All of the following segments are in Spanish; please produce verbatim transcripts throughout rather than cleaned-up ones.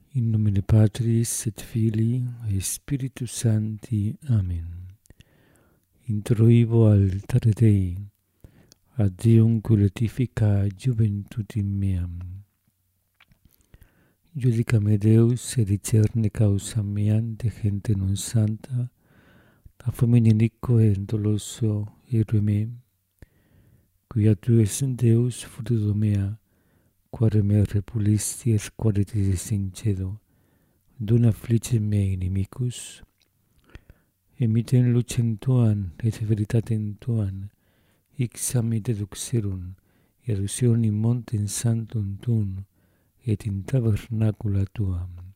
In nomine Patris et Filii et Spiritus Sancti. Amen. Introibo altare Dei, ad Deum cultifica juventutem meam. Judicame Deus, et discerne causam meam de gente non santa, a fomine iniquo et doloso ire me, quia tu es Deus fruto mea, quare me repulisti et quare tisis in cedo, dun afflice me inimicus, emiten lucem tuam et veritatem tuam, ixam me deduxerum, et aducerum in montem sanctum tuum, et in tabernacula tuam.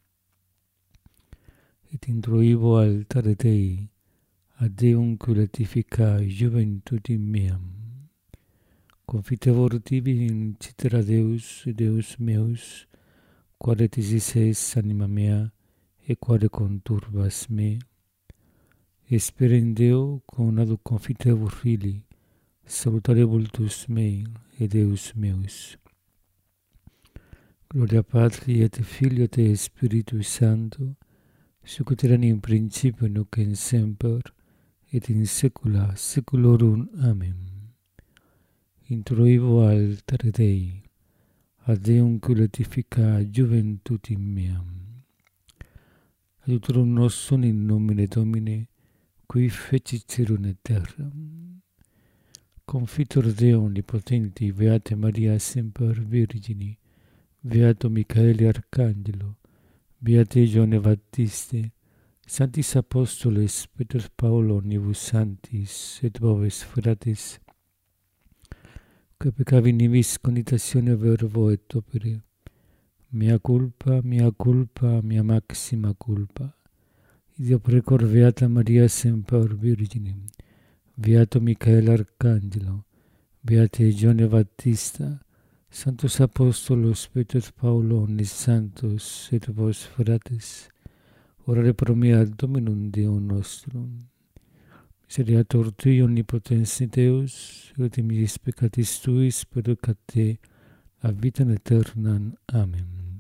Et introibo altare Dei, ad Deum cultifica juventutem meam. Confitevor tibi in citera Deus, Deus meus, quare tisis es anima mea, et quare conturbas me. Espera in Deo, con adu confitevor Filii, salutare vultus mei, et Deus meus. Gloria Patri et Filio et Spiritus Sancto, sicut erat in principio nunc et semper, et in saecula saeculorum. Amen. Introibo altare Dei, ad Deum cultifica juventutem meam. Adiutorum nostrum in nomine Domini, qui fecit caelum et terram. Confitor Deo omnipotenti, Beate Maria semper Virgini, Beato Michaeli Arcangelo, Beate Ioanne Baptiste, Sanctis Apostoles, Petrus Paulo, omnibus sanctis, et vobis fratres, que peccavi nibis conitatione verbo et opere, mea culpa, mea culpa, mea maxima culpa. Ideo precor Beata Maria semper Virginem, Beato Michael Arcangelo, Beate Ioanne Baptista, Sanctus Apostolos, Petrus Paulo, omnis sanctos, et vos fratres, orare pro me ad Dominum Deum nostrum. Miseriator Tui, omnipotens Deus, et mis peccatis Tuis, perducat te a vitam aeternam. Amen.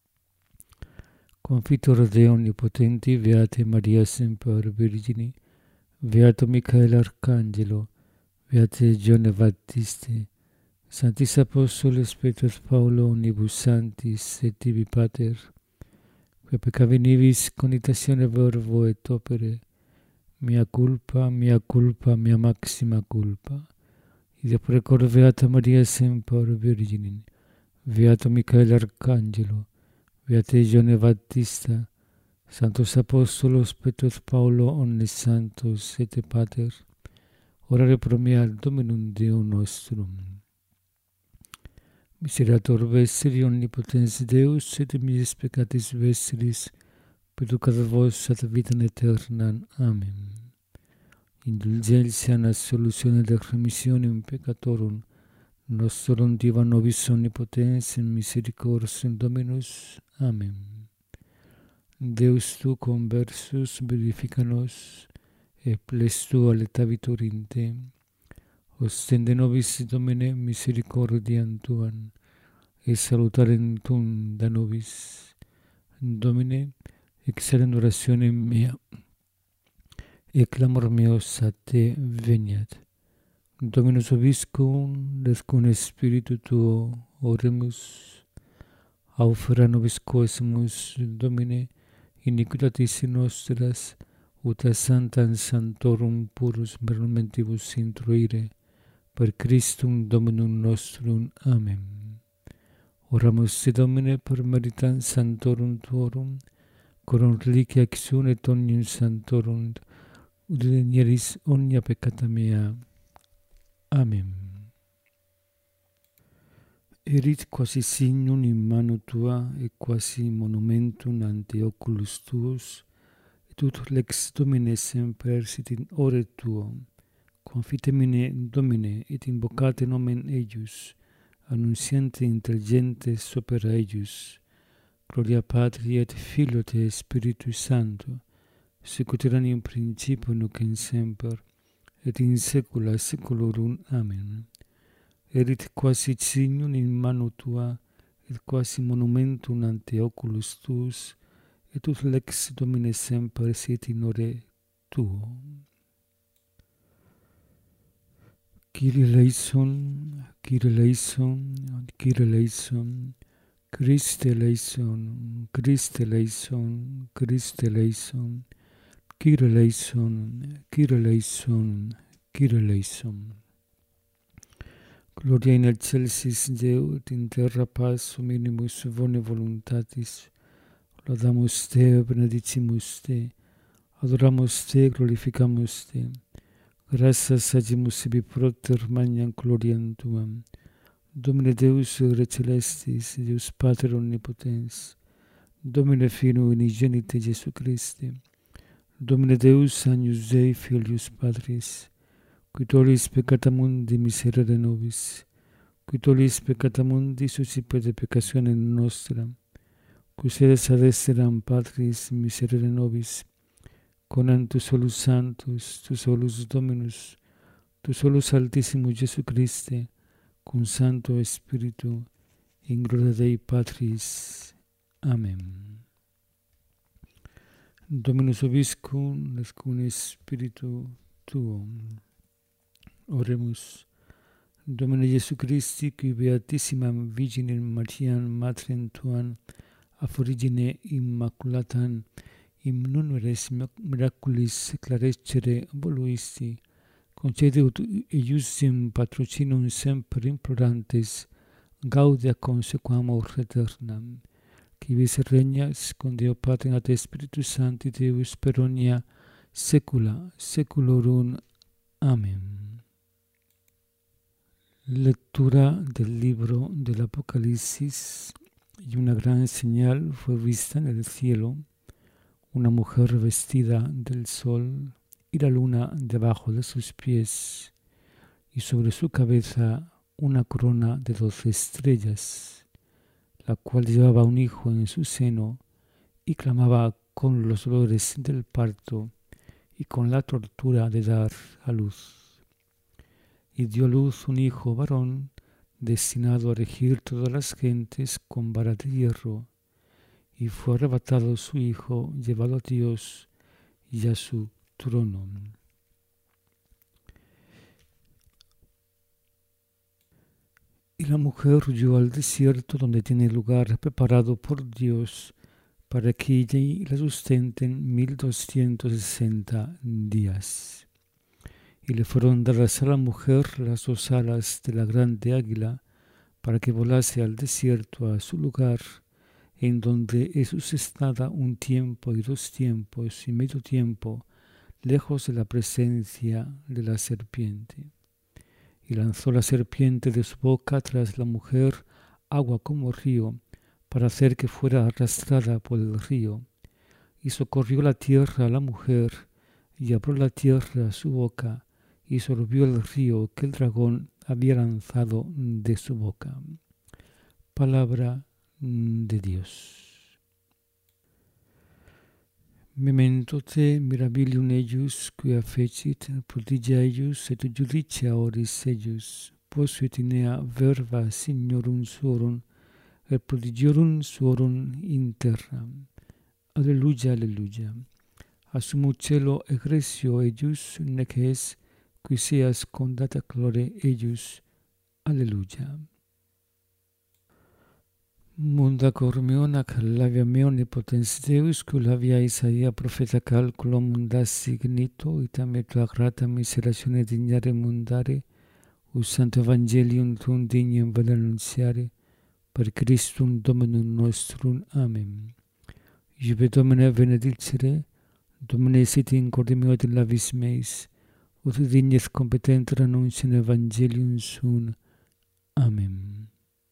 Confitor Deo omnipotenti, Beate Maria semper Virgini, Beato Michael Arcangelo, Beate Ioanne Baptiste, Sanctis Apostoles, Petrus Paulo, omnibus sanctis, et tibi Pater, que peccavi nibis conitatione verbo et opere, mea culpa, mea culpa, mea maxima culpa. Ideo precor Beata Maria semper Virginem, Beato Michael Arcangelo, Beate Ioanne Baptista, Sanctos Apostolos, Petrus Paulo, omnis sanctos, et Pater, orare pro me ad Dominum Deum nostrum. Miseriator vestri, omnipotens Deus, et mis peccatis vestris, perducat vos ad vitam aeternam. Amen. Indulgentia et solutione et remissionem peccatorum nostrum diva nobis omnipotens in misericordiam Dominus. Amen. Deus tu conversus vivifica nos, et ples tua letavitur in te. Ostende nobis, Domine, misericordiam tuam, et salutarem tuum da nobis. Domine, excelent orationem mea, et clamor meus a te veniat. Dominus vobiscum, et cum spiritu tuo oremus, aufera nobis quesumus, Domine, iniquitatis nostras, ut a sanctam sanctorum purus momentibus introire, per Christum Dominum nostrum. Amen. Oramus te, Domine, per meritam sanctorum tuorum, coram reliquia exum et omnium sanctorum, ut denieris omnia peccata mea. Amen. Erit quasi signum in mano tua, et quasi monumentum ante oculus tuos, et ut lex Domine semper sit in ore tuo. Confitemine, Domine, et invocate nomen eius, annunciante intelligentes opera eius. Gloria Patri et Filio et Spiritus Sancto, sicut erat in principio nunc et semper, et in saecula saeculorum. Amen. Erit quasi signum in mano tua, et quasi monumentum ante oculus tuus, et ut lex Domine semper sit in ore tuo. Kyrie eleison, Kyrie eleison, Kyrie eleison, Christe eleison, Christe eleison, Christe eleison, Kyrie eleison, Kyrie eleison, Kyrie eleison. Gloria in excelsis Deo, et in terra paz minimus bone voluntatis. Laudamus Te, benedicimus Te, adoramus Te, glorificamus Te. Gratias agimus ibi propter magnam gloriam Tuam. Domine Deus re celestis, Deus Pater omnipotens, Domine Filio unigenite Jesu Christe, Domine Deus agnus Dei filius Patris, qui tollis peccata mundi miserere nobis, qui tollis peccata mundi suscipe de peccatione nostra, qui sedes ad esseram Patris miserere nobis, conant tu solus Sanctus, tu solus Dominus, tu solus Altissimus Jesu Christe, cum Sancto Spiritu, in gloria Dei Patris. Amen. Dominus vobiscum, et cum Spiritu Tuo. Oremus. Domine Jesu Christi, qui beatissimam Virginem Mariam Matrem Tuam, af origine immaculatam, in numeris miraculis clarescere voluisti, concede ut eiussim patrocinum semper implorantes, gaudia consequamur aeternam, qui vis regnas con Deo Patrem et Spiritus Sancti Deus per omnia saecula saeculorum. Amén. Lectura del libro del Apocalipsis. Y una gran señal fue vista en el cielo, una mujer vestida del sol y la luna debajo de sus pies, y sobre su cabeza una corona de doce estrellas, la cual llevaba un hijo en su seno y clamaba con los dolores del parto y con la tortura de dar a luz. Y dio a luz un hijo varón, destinado a regir todas las gentes con vara de hierro, y fue arrebatado su hijo, llevado a Dios y a su trono. Y la mujer huyó al desierto, donde tiene lugar preparado por Dios para que ella y la sustenten mil doscientos sesenta días. Y le fueron dadas a la mujer las dos alas de la grande águila, para que volase al desierto a su lugar, en donde es sustentada un tiempo y dos tiempos y medio tiempo, lejos de la presencia de la serpiente. Y lanzó la serpiente de su boca tras la mujer agua como río, para hacer que fuera arrastrada por el río. Y socorrió la tierra a la mujer, y abrió la tierra su boca, y sorbió el río que el dragón había lanzado de su boca. Palabra de Dios. Memento te mirabilium eius, quia fecit prodigia eius et judicia oris eius, posuit in ea verba signorum suorum, et prodigiorum suorum in terra. Alleluia, alleluia. Assumus cielo egresio eius, nec es, qui seas condata glore eius. Alleluia. Munda cor meon ac labia meo omnipotens Deus, qui labia Isaia profeta calculo mundas signito, itam et tua grata miseratione dignare mundare, us santo evangelium tuum dignum vel annuntiare, per Christum Dominum nostrum. Amen. Iube Domine benedicere, Domine sit in corde meo et in labis meis, ut dignes competenter annunciam evangelium suum. Amen.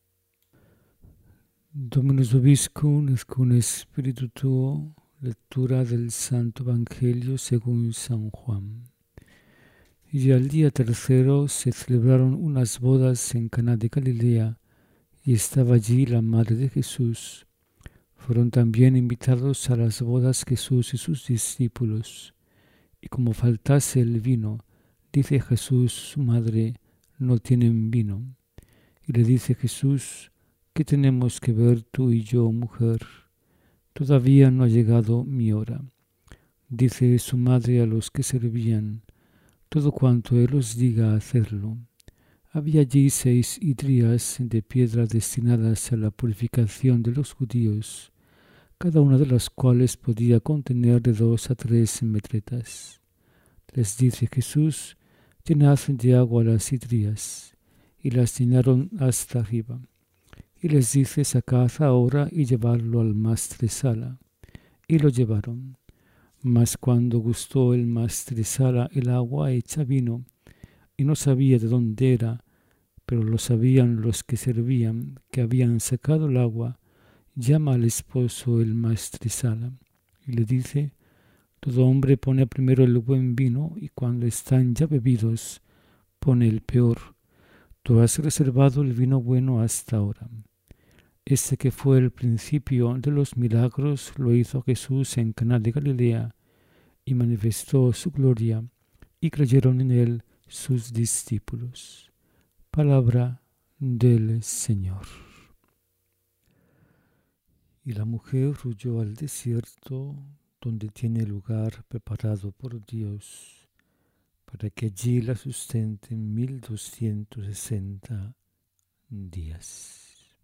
Dominus vobiscum, et cum Spiritu Tuo. Lectura del Santo Evangelio según San Juan. Y al día tercero se celebraron unas bodas en Caná de Galilea, y estaba allí la madre de Jesús. Fueron también invitados a las bodas Jesús y sus discípulos. Y como faltase el vino, dice Jesús su madre: no tienen vino. Y le dice Jesús: ¿Qué tenemos que ver tú y yo, mujer? Todavía no ha llegado mi hora. Dice su madre a los que servían: todo cuanto él os diga, hacedlo. Había allí seis hidrias de piedra destinadas a la purificación de los judíos, cada una de las cuales podía contener de dos a tres metretas. Les dice Jesús: llenad de agua las hidrias, y las llenaron hasta arriba. Y les dice: sacad ahora y llevadlo al maestresala. Y lo llevaron. Mas cuando gustó el maestresala el agua hecha vino, y no sabía de dónde era, pero lo sabían los que servían, que habían sacado el agua, llama al esposo el maestresala, y le dice: todo hombre pone primero el buen vino, y cuando están ya bebidos, pone el peor. Tú has reservado el vino bueno hasta ahora. Este que fue el principio de los milagros lo hizo Jesús en Caná de Galilea, y manifestó su gloria, y creyeron en él sus discípulos. Palabra del Señor. Y la mujer huyó al desierto, donde tiene lugar preparado por Dios, para que allí la sustenten mil doscientos sesenta días.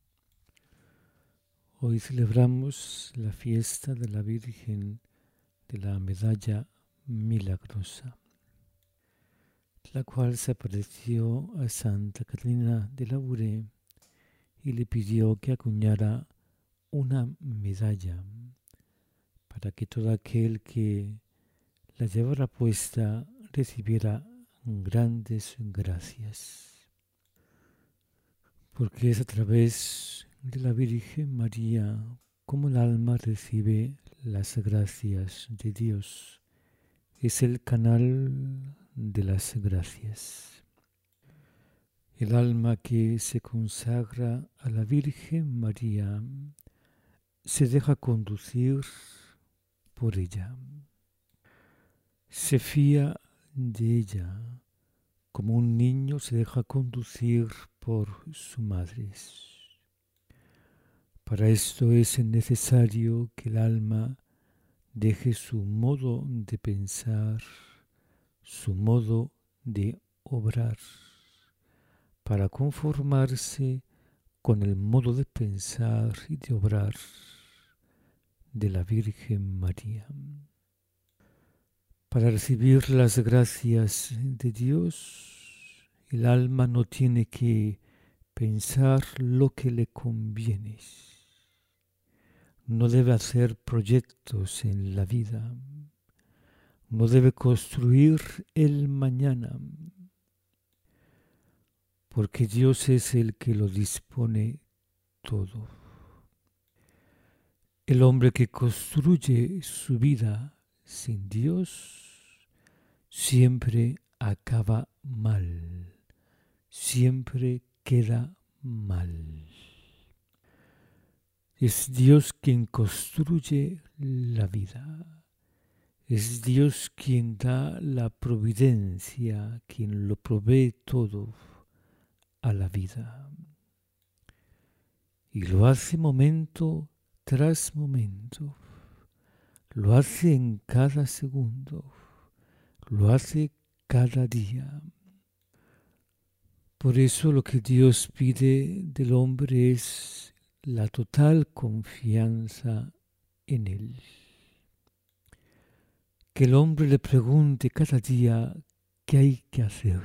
Hoy celebramos la fiesta de la Virgen de la Medalla Milagrosa, la cual se apareció a Santa Catalina de Labouré y le pidió que acuñara una medalla para que todo aquel que la llevara puesta recibiera grandes gracias. Porque es a través de la Virgen María como el alma recibe las gracias de Dios. Es el canal de las gracias. El alma que se consagra a la Virgen María se deja conducir por ella. Se fía de ella, como un niño se deja conducir por su madre. Para esto es necesario que el alma deje su modo de pensar, su modo de obrar, para conformarse con el modo de pensar y de obrar de la Virgen María. Para recibir las gracias de Dios, el alma no tiene que pensar lo que le conviene. No debe hacer proyectos en la vida. No debe construir el mañana, porque Dios es el que lo dispone todo. El hombre que construye su vida sin Dios siempre acaba mal, siempre queda mal. Es Dios quien construye la vida. Es Dios quien da la providencia, quien lo provee todo a la vida. Y lo hace momento tras momento. Lo hace en cada segundo. Lo hace cada día. Por eso lo que Dios pide del hombre es la total confianza en Él. Que el hombre le pregunte cada día qué hay que hacer.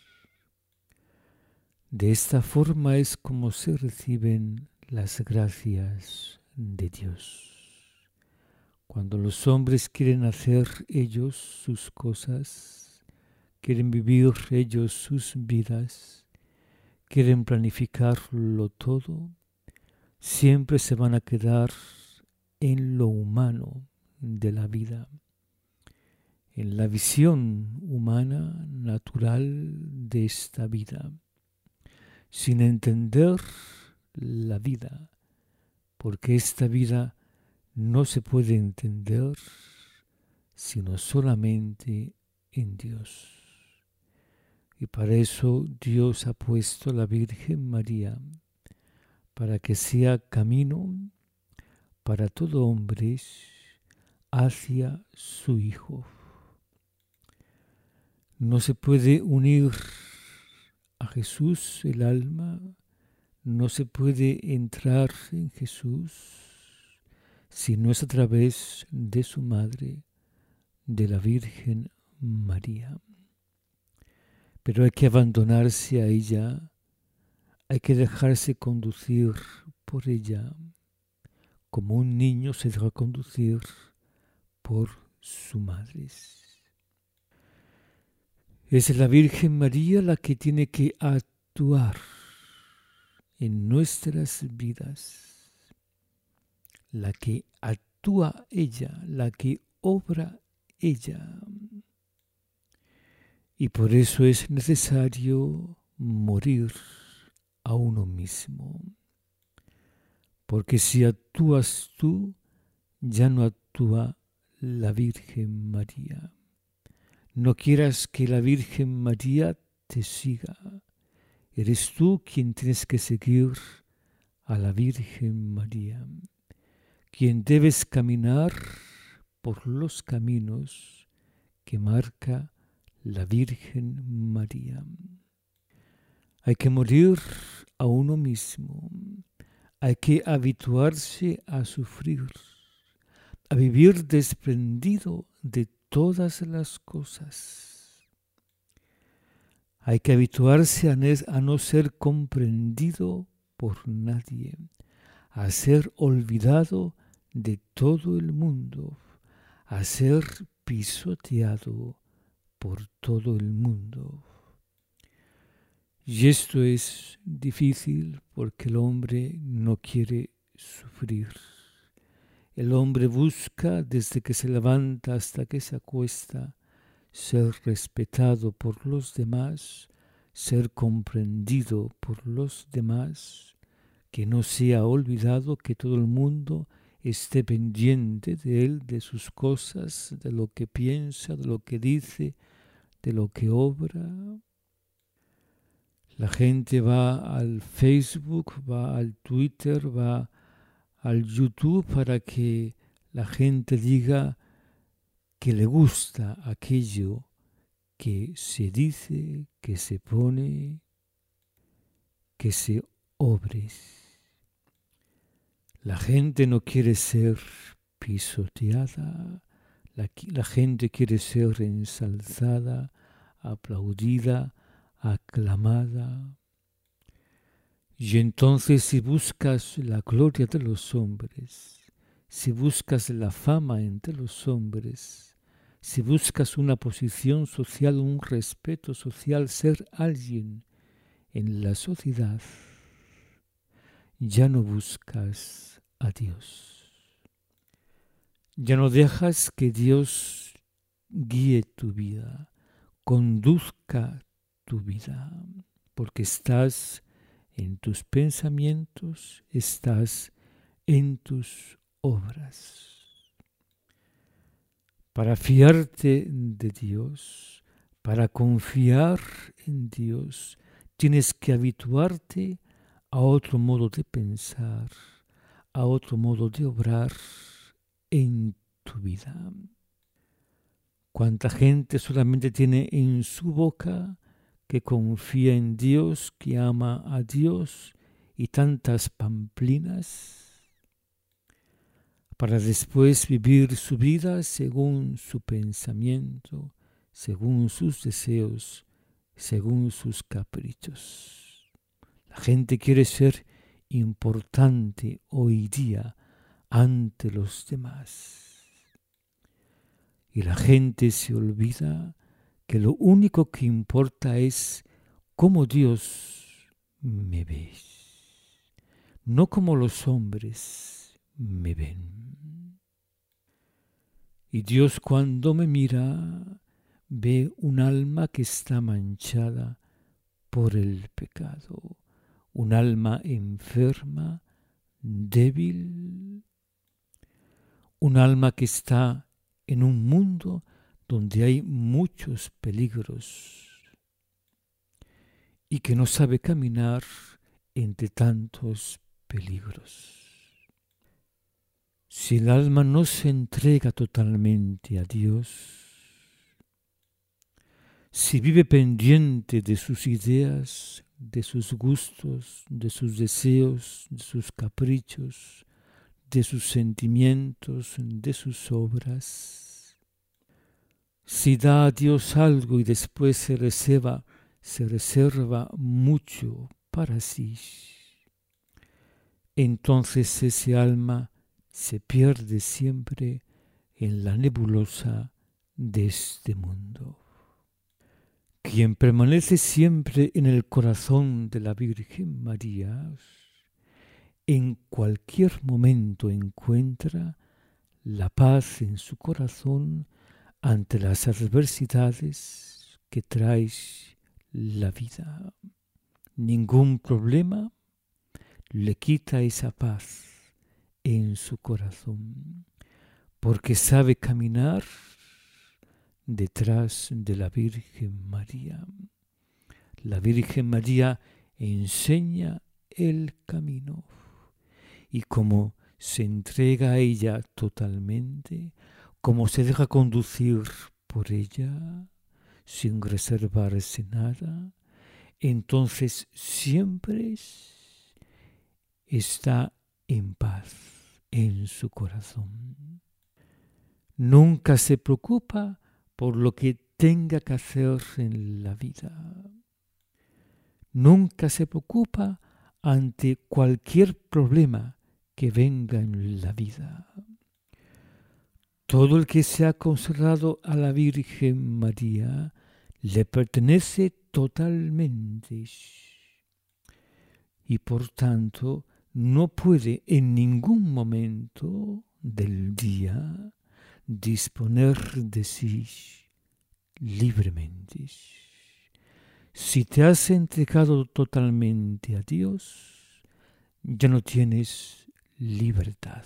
De esta forma es como se reciben las gracias de Dios. Cuando los hombres quieren hacer ellos sus cosas, quieren vivir ellos sus vidas, quieren planificarlo todo, siempre se van a quedar en lo humano de la vida, en la visión humana, natural de esta vida, sin entender la vida, porque esta vida no se puede entender sino solamente en Dios. Y para eso Dios ha puesto a la Virgen María, para que sea camino para todo hombre hacia su Hijo. No se puede unir a Jesús el alma, no se puede entrar en Jesús si no es a través de su madre, de la Virgen María. Pero hay que abandonarse a ella, hay que dejarse conducir por ella, como un niño se deja conducir por su madre. Es la Virgen María la que tiene que actuar en nuestras vidas, la que actúa ella, la que obra ella. Y por eso es necesario morir a uno mismo. Porque si actúas tú, ya no actúa la Virgen María. No quieras que la Virgen María te siga. Eres tú quien tienes que seguir a la Virgen María, quien debes caminar por los caminos que marca la Virgen María. Hay que morir a uno mismo, hay que habituarse a sufrir, a vivir desprendido de todas las cosas. Hay que habituarse a no ser comprendido por nadie, a ser olvidado de todo el mundo, a ser pisoteado por todo el mundo. Y esto es difícil porque el hombre no quiere sufrir. El hombre busca desde que se levanta hasta que se acuesta ser respetado por los demás, ser comprendido por los demás, que no sea olvidado, que todo el mundo esté pendiente de él, de sus cosas, de lo que piensa, de lo que dice, de lo que obra. La gente va al Facebook, va al Twitter, va al YouTube para que la gente diga que le gusta aquello que se dice, que se pone, que se obre. La gente no quiere ser pisoteada, la, la gente quiere ser ensalzada, aplaudida, aclamada. Y entonces si buscas la gloria de los hombres, si buscas la fama entre los hombres, si buscas una posición social, un respeto social, ser alguien en la sociedad, ya no buscas a Dios. Ya no dejas que Dios guíe tu vida, conduzca tu vida, porque estás en tus pensamientos, estás en tus obras. Para fiarte de Dios, para confiar en Dios, tienes que habituarte a otro modo de pensar, a otro modo de obrar en tu vida. Cuánta gente solamente tiene en su boca que confía en Dios, que ama a Dios, y tantas pamplinas, para después vivir su vida según su pensamiento, según sus deseos, según sus caprichos. La gente quiere ser importante hoy día ante los demás. Y la gente se olvida que lo único que importa es cómo Dios me ve, no como los hombres me ven. Y Dios cuando me mira ve un alma que está manchada por el pecado, un alma enferma, débil, un alma que está en un mundo donde hay muchos peligros y que no sabe caminar entre tantos peligros. Si el alma no se entrega totalmente a Dios, si vive pendiente de sus ideas, de sus gustos, de sus deseos, de sus caprichos, de sus sentimientos, de sus obras, si da a Dios algo y después se reserva, se reserva mucho para sí, entonces ese alma se pierde siempre en la nebulosa de este mundo. Quien permanece siempre en el corazón de la Virgen María, en cualquier momento encuentra la paz en su corazón ante las adversidades que trae la vida. Ningún problema le quita esa paz en su corazón, porque sabe caminar detrás de la Virgen María. La Virgen María enseña el camino y como se entrega a ella totalmente, como se deja conducir por ella sin reservarse nada, entonces siempre está en paz en su corazón. Nunca se preocupa por lo que tenga que hacer en la vida. Nunca se preocupa ante cualquier problema que venga en la vida. Todo el que se ha consagrado a la Virgen María le pertenece totalmente y por tanto no puede en ningún momento del día disponer de sí libremente. Si te has entregado totalmente a Dios, ya no tienes libertad.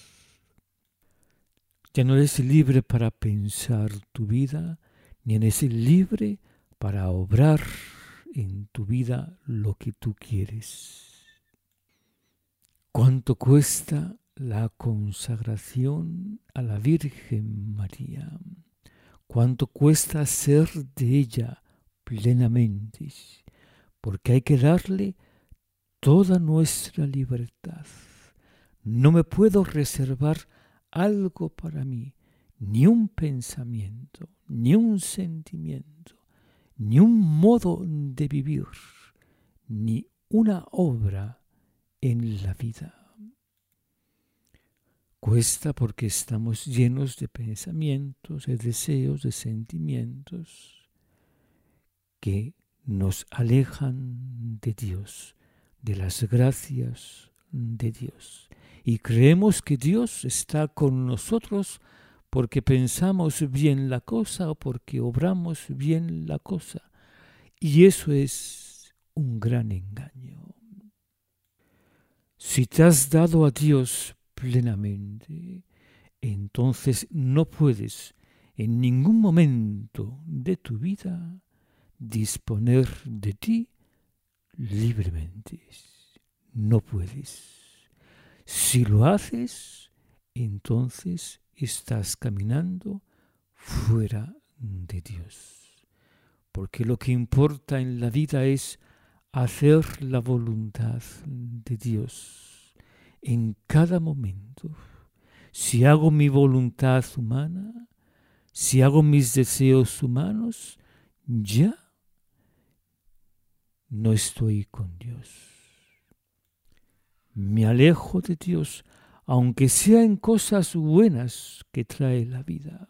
Ya no eres libre para pensar tu vida, ni eres libre para obrar en tu vida lo que tú quieres. ¿Cuánto cuesta la consagración a la Virgen María? ¿Cuánto cuesta ser de ella plenamente? Porque hay que darle toda nuestra libertad. No me puedo reservar algo para mí, ni un pensamiento, ni un sentimiento, ni un modo de vivir, ni una obra en la vida. Cuesta porque estamos llenos de pensamientos, de deseos, de sentimientos que nos alejan de Dios, de las gracias de Dios. Y creemos que Dios está con nosotros porque pensamos bien la cosa o porque obramos bien la cosa. Y eso es un gran engaño. Si te has dado a Dios plenamente, entonces no puedes en ningún momento de tu vida disponer de ti libremente. No puedes. Si lo haces, entonces estás caminando fuera de Dios. Porque lo que importa en la vida es hacer la voluntad de Dios en cada momento. Si hago mi voluntad humana, si hago mis deseos humanos, ya no estoy con Dios. Me alejo de Dios, aunque sea en cosas buenas que trae la vida.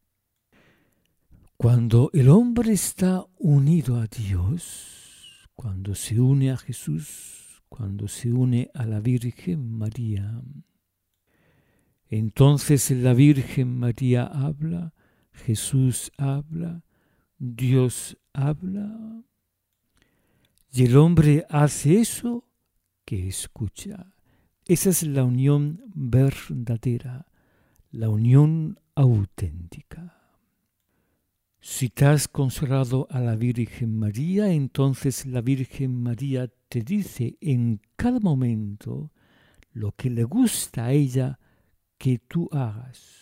Cuando el hombre está unido a Dios, cuando se une a Jesús, cuando se une a la Virgen María, entonces la Virgen María habla, Jesús habla, Dios habla, y el hombre hace eso que escucha. Esa es la unión verdadera, la unión auténtica. Si te has consagrado a la Virgen María, entonces la Virgen María te dice en cada momento lo que le gusta a ella que tú hagas.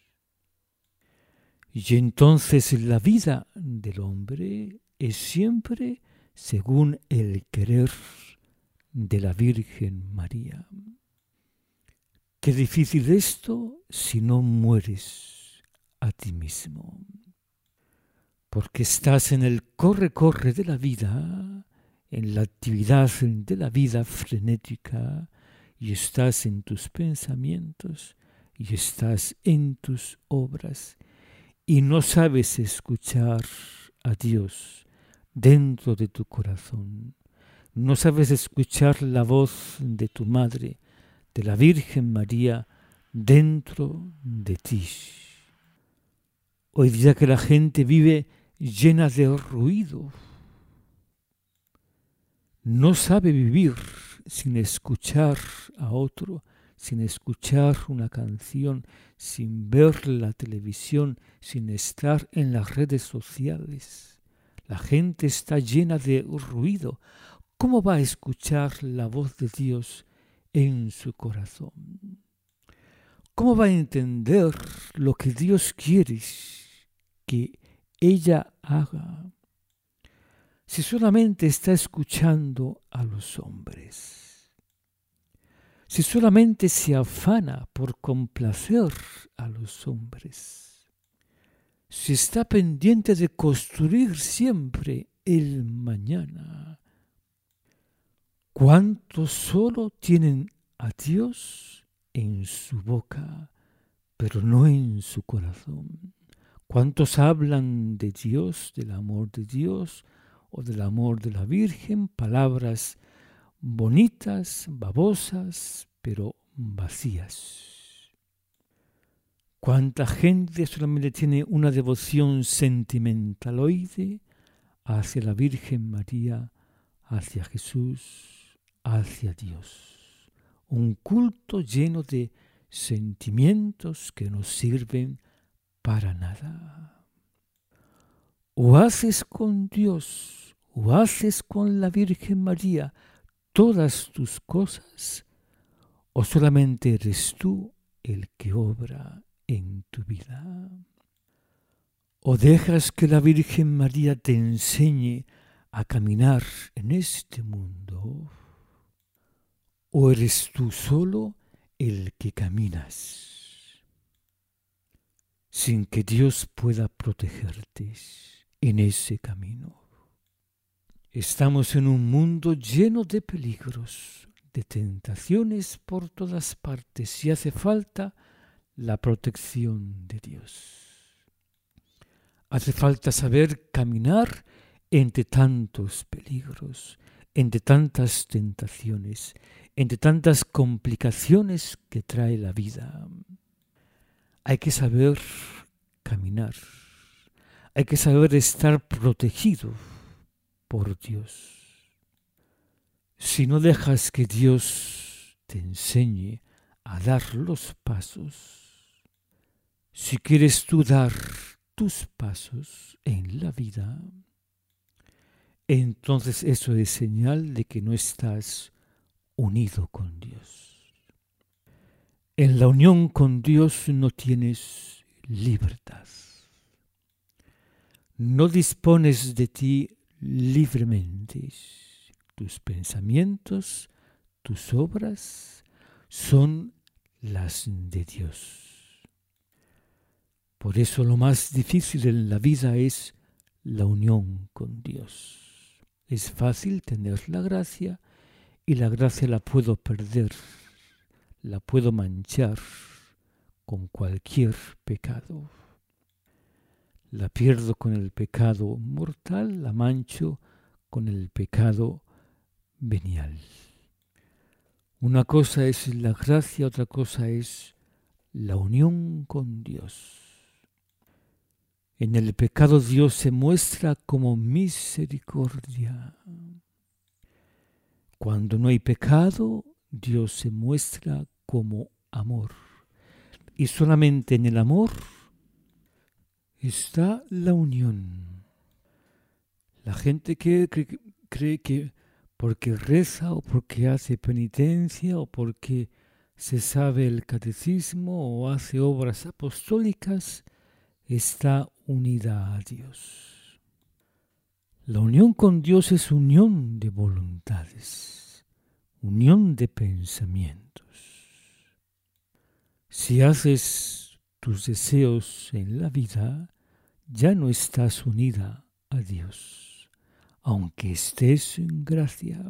Y entonces la vida del hombre es siempre según el querer de la Virgen María. Qué difícil esto si no mueres a ti mismo, porque estás en el corre-corre de la vida, en la actividad de la vida frenética, y estás en tus pensamientos, y estás en tus obras, y no sabes escuchar a Dios dentro de tu corazón. No sabes escuchar la voz de tu madre, de la Virgen María, dentro de ti. Hoy día que la gente vive llena de ruido, no sabe vivir sin escuchar a otro, sin escuchar una canción, sin ver la televisión, sin estar en las redes sociales. La gente está llena de ruido. ¿Cómo va a escuchar la voz de Dios en su corazón? ¿Cómo va a entender lo que Dios quiere que ella haga si solamente está escuchando a los hombres? Si solamente se afana por complacer a los hombres, si está pendiente de construir siempre el mañana. ¿Cuántos solo tienen a Dios en su boca, pero no en su corazón? ¿Cuántos hablan de Dios, del amor de Dios o del amor de la Virgen? Palabras bonitas, babosas, pero vacías. ¿Cuánta gente solamente tiene una devoción sentimentaloide hacia la Virgen María, hacia Jesús, hacia Dios? Un culto lleno de sentimientos que no sirven para nada. O haces con Dios, o haces con la Virgen María todas tus cosas, o solamente eres tú el que obra en tu vida. O dejas que la Virgen María te enseñe a caminar en este mundo, o eres tú solo el que caminas, sin que Dios pueda protegerte en ese camino. Estamos en un mundo lleno de peligros, de tentaciones por todas partes, y hace falta la protección de Dios. Hace falta saber caminar entre tantos peligros, entre tantas tentaciones, entre tantas complicaciones que trae la vida. Hay que saber caminar, hay que saber estar protegido por Dios. Si no dejas que Dios te enseñe a dar los pasos, si quieres tú dar tus pasos en la vida, entonces eso es señal de que no estás unido con Dios. En la unión con Dios no tienes libertad. No dispones de ti libremente. Tus pensamientos, tus obras son las de Dios. Por eso lo más difícil en la vida es la unión con Dios. Es fácil tener la gracia y la gracia la puedo perder, la puedo manchar con cualquier pecado. La pierdo con el pecado mortal, la mancho con el pecado venial. Una cosa es la gracia, otra cosa es la unión con Dios. En el pecado Dios se muestra como misericordia. Cuando no hay pecado, Dios se muestra como amor. Y solamente en el amor está la unión. La gente que cree, cree que porque reza o porque hace penitencia o porque se sabe el catecismo o hace obras apostólicas, está unida a Dios. La unión con Dios es unión de voluntades, unión de pensamientos. Si haces tus deseos en la vida, ya no estás unida a Dios, aunque estés en gracia.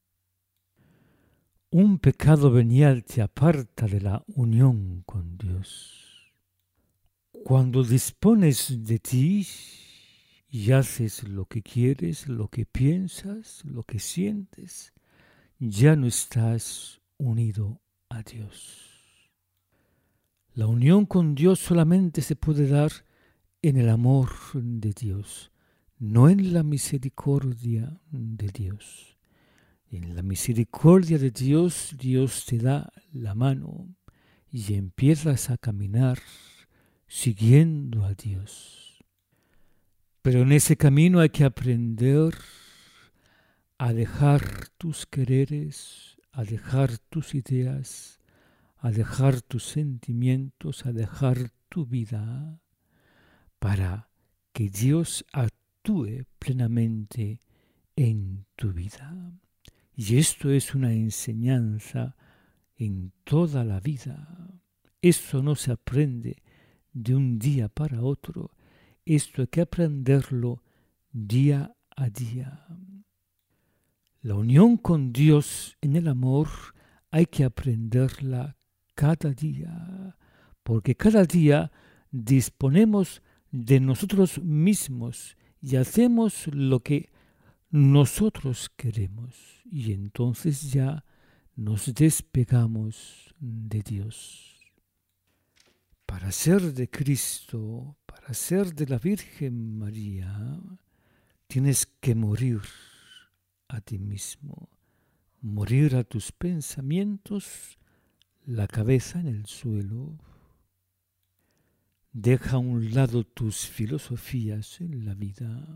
Un pecado venial te aparta de la unión con Dios. Cuando dispones de ti y haces lo que quieres, lo que piensas, lo que sientes, ya no estás unido a Dios. La unión con Dios solamente se puede dar en el amor de Dios, no en la misericordia de Dios. En la misericordia de Dios, Dios te da la mano y empiezas a caminar siguiendo a Dios. Pero en ese camino hay que aprender a dejar tus quereres, a dejar tus ideas, a dejar tus sentimientos, a dejar tu vida, para que Dios actúe plenamente en tu vida. Y esto es una enseñanza en toda la vida. Eso no se aprende de un día para otro. Esto hay que aprenderlo día a día. La unión con Dios en el amor hay que aprenderla cada día, porque cada día disponemos de nosotros mismos y hacemos lo que nosotros queremos, y entonces ya nos despegamos de Dios. Para ser de Cristo, para ser de la Virgen María, tienes que morir a ti mismo, morir a tus pensamientos, la cabeza en el suelo. Deja a un lado tus filosofías en la vida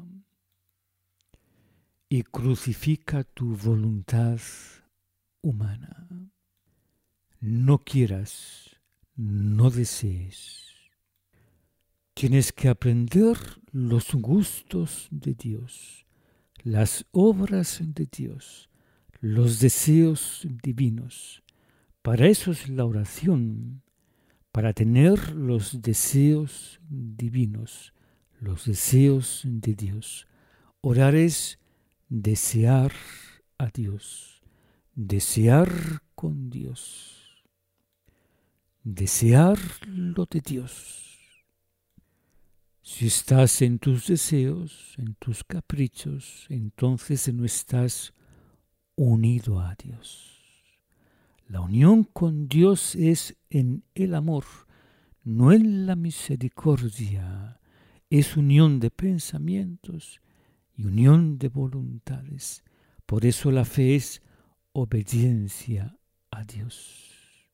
y crucifica tu voluntad humana. No quieras, no desees. Tienes que aprender los gustos de Dios, las obras de Dios, los deseos divinos. Para eso es la oración, para tener los deseos divinos, los deseos de Dios. Orar es desear a Dios, desear con Dios, desear lo de Dios. Si estás en tus deseos, en tus caprichos, entonces no estás unido a Dios. La unión con Dios es en el amor, no en la misericordia. Es unión de pensamientos y unión de voluntades. Por eso la fe es obediencia a Dios.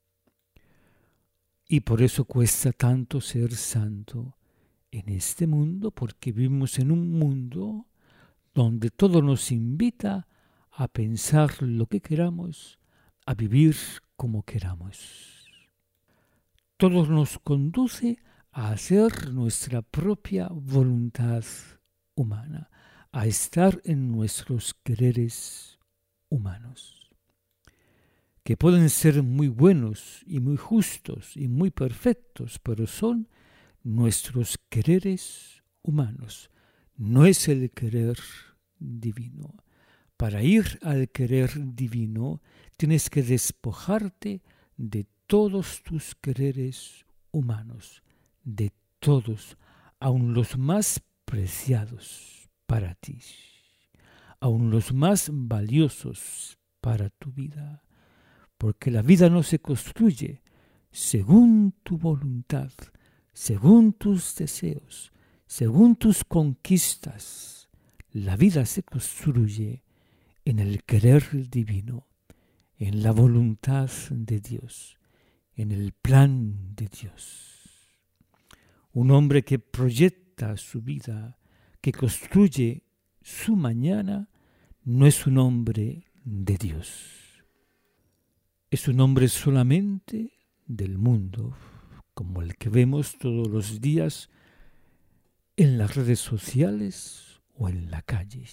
Y por eso cuesta tanto ser santo en este mundo, porque vivimos en un mundo donde todo nos invita a pensar lo que queramos, a vivir como queramos. Todo nos conduce a hacer nuestra propia voluntad humana, a estar en nuestros quereres humanos, que pueden ser muy buenos y muy justos y muy perfectos, pero son nuestros quereres humanos, no es el querer divino. Para ir al querer divino tienes que despojarte de todos tus quereres humanos, de todos, aun los más preciados para ti, aun los más valiosos para tu vida, porque la vida no se construye según tu voluntad, según tus deseos, según tus conquistas. La vida se construye en el querer divino, en la voluntad de Dios, en el plan de Dios. Un hombre que proyecta su vida, que construye su mañana, no es un hombre de Dios. Es un hombre solamente del mundo, como el que vemos todos los días en las redes sociales o en la calle.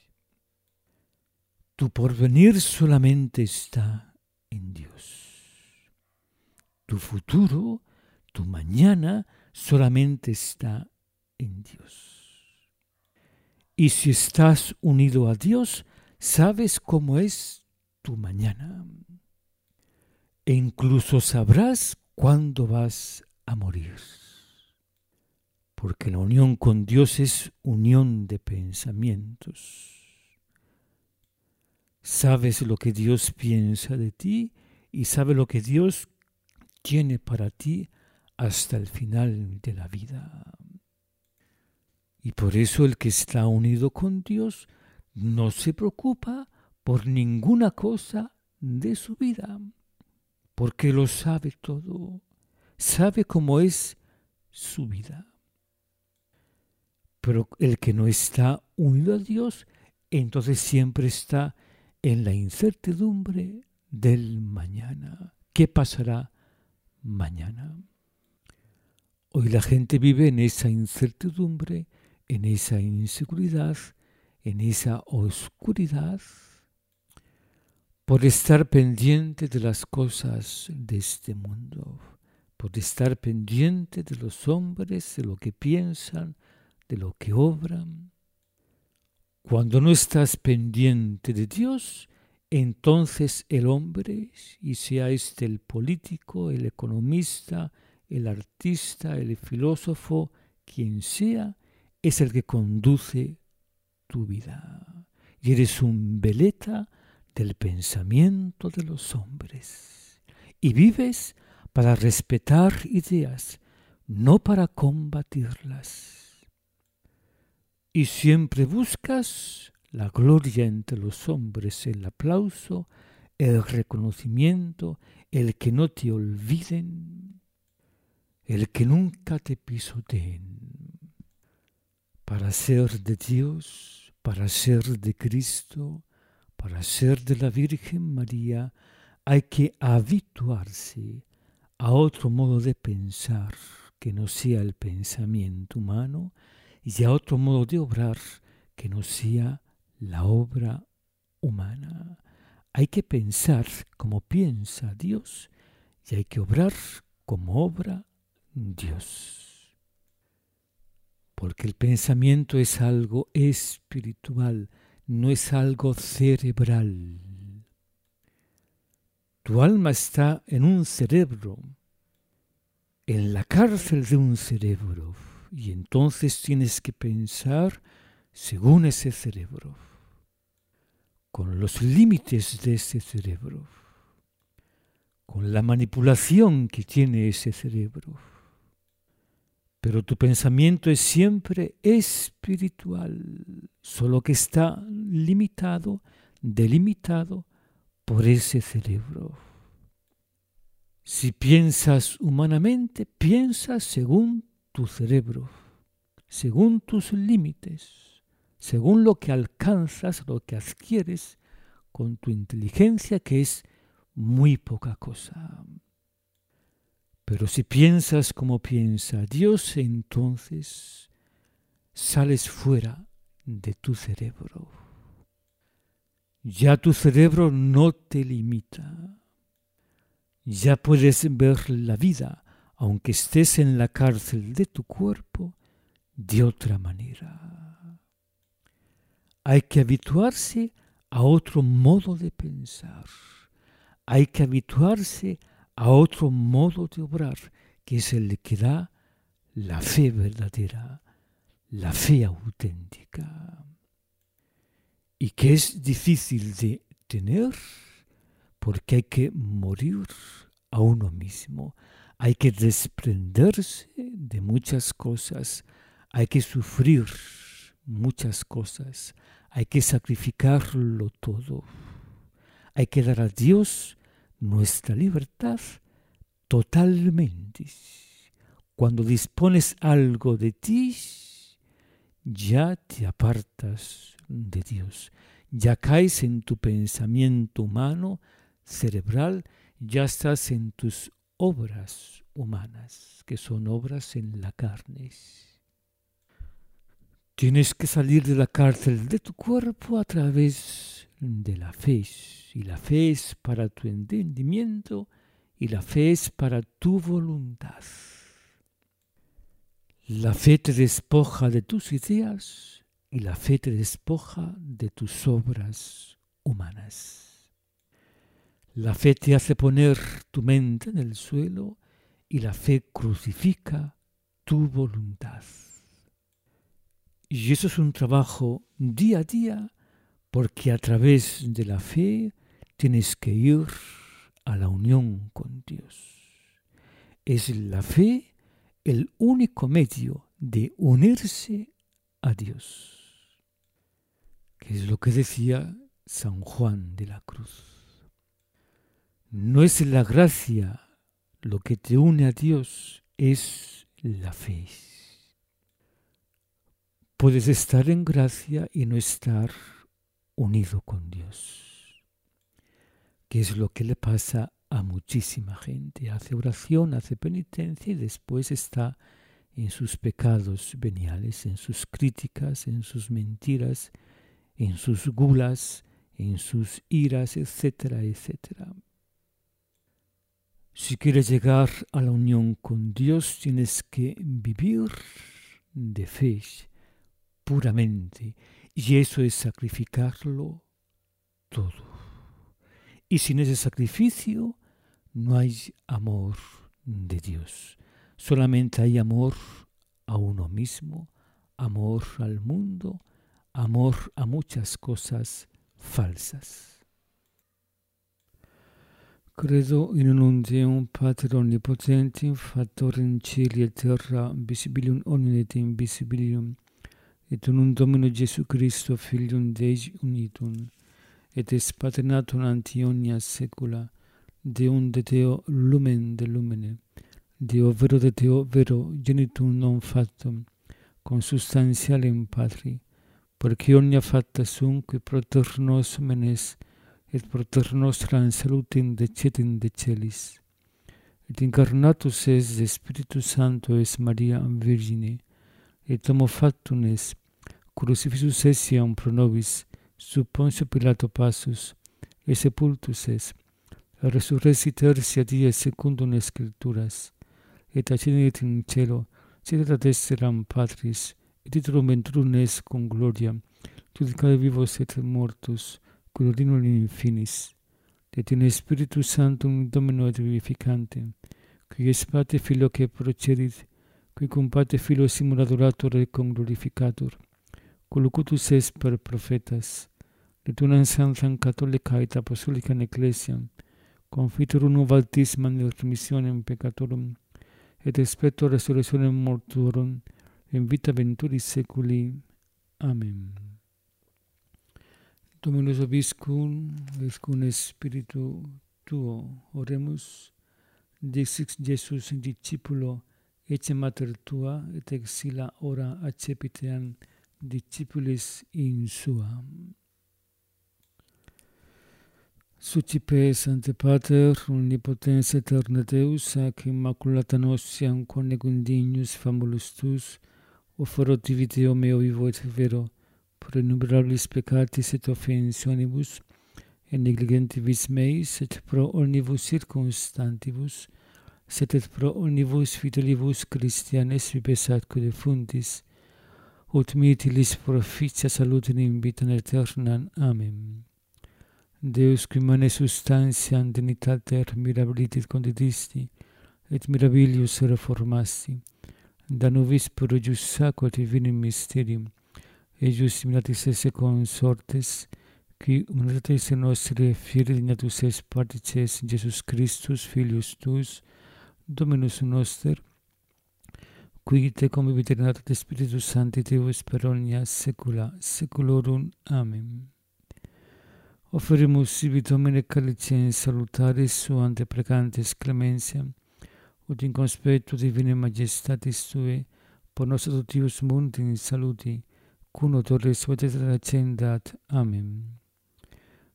Tu porvenir solamente está en Dios. Tu futuro, tu mañana solamente está en Dios. Y si estás unido a Dios, sabes cómo es tu mañana. E incluso sabrás cuándo vas a morir. Porque la unión con Dios es unión de pensamientos. Sabes lo que Dios piensa de ti y sabe lo que Dios tiene para ti hasta el final de la vida. Y por eso el que está unido con Dios no se preocupa por ninguna cosa de su vida, porque lo sabe todo, sabe cómo es su vida. Pero el que no está unido a Dios, entonces siempre está en la incertidumbre del mañana. ¿Qué pasará mañana? Hoy la gente vive en esa incertidumbre, en esa inseguridad, en esa oscuridad, por estar pendiente de las cosas de este mundo, por estar pendiente de los hombres, de lo que piensan, de lo que obran. Cuando no estás pendiente de Dios, entonces el hombre, y sea este el político, el economista, el artista, el filósofo, quien sea, es el que conduce tu vida. Y eres un veleta del pensamiento de los hombres. Y vives para respetar ideas, no para combatirlas. Y siempre buscas la gloria entre los hombres, el aplauso, el reconocimiento, el que no te olviden, el que nunca te pisoteen. Para ser de Dios, para ser de Cristo, para ser de la Virgen María, hay que habituarse a otro modo de pensar que no sea el pensamiento humano, y a otro modo de obrar que no sea la obra humana. Hay que pensar como piensa Dios y hay que obrar como obra Dios. Porque el pensamiento es algo espiritual, no es algo cerebral. Tu alma está en un cerebro, en la cárcel de un cerebro. Y entonces tienes que pensar según ese cerebro, con los límites de ese cerebro, con la manipulación que tiene ese cerebro. Pero tu pensamiento es siempre espiritual, solo que está limitado, delimitado por ese cerebro. Si piensas humanamente, piensas según tu cerebro, según tus límites, según lo que alcanzas, lo que adquieres con tu inteligencia, que es muy poca cosa. Pero si piensas como piensa Dios, entonces sales fuera de tu cerebro. Ya tu cerebro no te limita. Ya puedes ver la vida, aunque estés en la cárcel de tu cuerpo, de otra manera. Hay que habituarse a otro modo de pensar. Hay que habituarse a otro modo de obrar, que es el que da la fe verdadera, la fe auténtica. Y que es difícil de tener porque hay que morir a uno mismo. Hay que desprenderse de muchas cosas, hay que sufrir muchas cosas, hay que sacrificarlo todo. Hay que dar a Dios nuestra libertad totalmente. Cuando dispones algo de ti, ya te apartas de Dios, ya caes en tu pensamiento humano, cerebral, ya estás en tus obras humanas, que son obras en la carne. Tienes que salir de la cárcel de tu cuerpo a través de la fe. Y la fe es para tu entendimiento y la fe es para tu voluntad. La fe te despoja de tus ideas y la fe te despoja de tus obras humanas. La fe te hace poner tu mente en el suelo y la fe crucifica tu voluntad. Y eso es un trabajo día a día, porque a través de la fe tienes que ir a la unión con Dios. Es la fe el único medio de unirse a Dios, que es lo que decía San Juan de la Cruz. No es la gracia lo que te une a Dios, es la fe. Puedes estar en gracia y no estar unido con Dios, que es lo que le pasa a muchísima gente. Hace oración, hace penitencia y después está en sus pecados veniales, en sus críticas, en sus mentiras, en sus gulas, en sus iras, etcétera, etcétera. Si quieres llegar a la unión con Dios, tienes que vivir de fe puramente, y eso es sacrificarlo todo. Y sin ese sacrificio no hay amor de Dios. Solamente hay amor a uno mismo, amor al mundo, amor a muchas cosas falsas. Credo in unum Deum Pater omnipotentem, Factorem caeli et terra, visibilium omnium et invisibilium, et unum Domino Iesu Christo, Filium Dei unitum, et es paternatum ante omnia saecula, Deum de Deo lumen de lumene, Deo vero de Deo vero, genitum non factum, consubstantialem Patri, porque omnia facta sunt qui pro nos menes, et pro nostram salutem decetem de celis. Et incarnatus es de Spiritus Sancto es Maria Virgine, et homo factum es, crucifixus essiam pro nobis, sub Pontio Pilato passus, et sepultus es, resurrexit tertia die secundum Scripturas, et ascendit in cielo, sit ad dexteram Patris, et titulum venturum es cum gloria, judicare vivos et mortus, Glorinum in infinis, et in Spiritus Sanctum Domino et vivificante, qui es Pate Filio que procedit, qui cum Pate Filio simul adorator et cum glorificator, qui locutus es per prophetas, et unam sanctam catholica et apostolicam ecclesiam, confitur unum baptismam et remissionem peccatorum, et expecto resurrectionem mortuorum, in vita venturis saeculi. Amen. Dominus vobiscum, et cum spiritu tuo, oremus, dixit Jesus discipulo, ecce mater tua, et exila ora accepiteam discipulis in sua. Sucipe, Sancte Pater, omnipotens aeterna Deus, ac immaculata nostiam connegundignus famulus tus, offeroti viteo meo vivo et vero, pro innumerabilis peccatis et offensionibus, et negligentibus meis, et pro omnibus circumstantibus, sed et pro omnibus fidelibus Christianes vives atque defuntis, ut mitilis proficia salutem in vitam aeternam. Amen. Deus qui mane substantiam dignitater mirabilitis condidisti, et mirabilius reformasti, da nobis pro jus sacro divinum mysterium, ejus imitatis esse consortes, qui humanitatis nostre fieri dignatus es partices Jesus Christus, Filius tuus, Dominus noster, qui te convivit in unitate Spiritus Sancti Deus per omnia saecula saeculorum. Amen. Offerimus sibi Domine calicem salutaris suante precantes clementiam, ut in conspectu divinae majestatis Tue, por nos adoptivus mundi in saluti, cum odores vetetra cendat. Amen.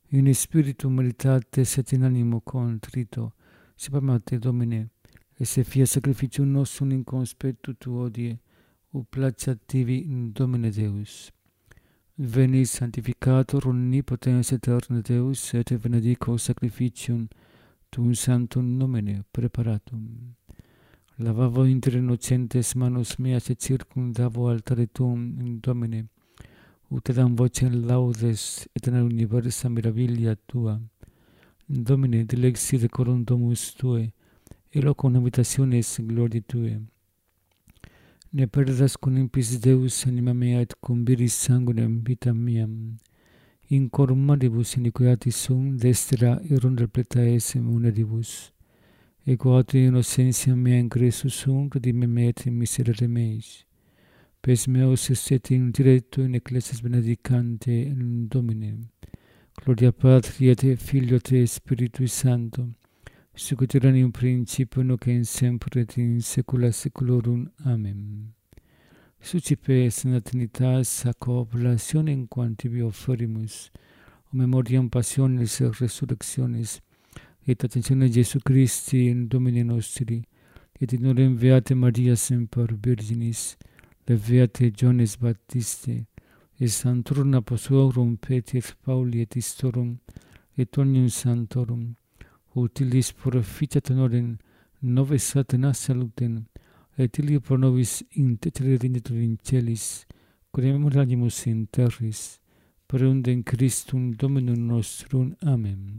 in spiritu humilitatis et in animo contrito, sapamate Domine, e se fia sacrificium nostrum in conspectu tuo die, u placiat tibi in Domine Deus. Veni sanctificator omnipotens aeterne Deus, et benedico sacrificium tuum sanctum nomine preparatum. Lavavo inter innocentes manus meas et circumdavo altare tuum in Domine, ut edam vocem laudes et in universa mirabilia tua. In Domine dilexi decorum domus tue, e locum habitationes gloriae tue. Ne perdas cum impis Deus anima mea et cum viris sanguinem vitam meam. In corum maribus iniquiatis sum destera irundel pleta esem uneribus. Ego atu innocentia mea in Christus sum redime me et in miserere meis. Pes meus est in diretto in ecclesias benedicante in Domine. Gloria Patri et Filio et Spiritui Sancto, sicut erat in principio nunc et semper et in saecula saeculorum. Amen. Sucipe Sancta Trinitas ac oblationem quam tibi offerimus, o memoriam passionis et resurrectionis, et attentione Jesu Christi in Domine nostri, et in orem Beate Maria semper Virginis, le Beate Johannes Baptiste, et Sanctorum Apostolorum Petri et Pauli et Istorum, et omnium sanctorum, utilis proficiat honorem nove Satanas salutem, et ilio pro nobis intercedere dignitur in celis, quod memoriamus in terris, per undem Christum Dominum nostrum. Amen.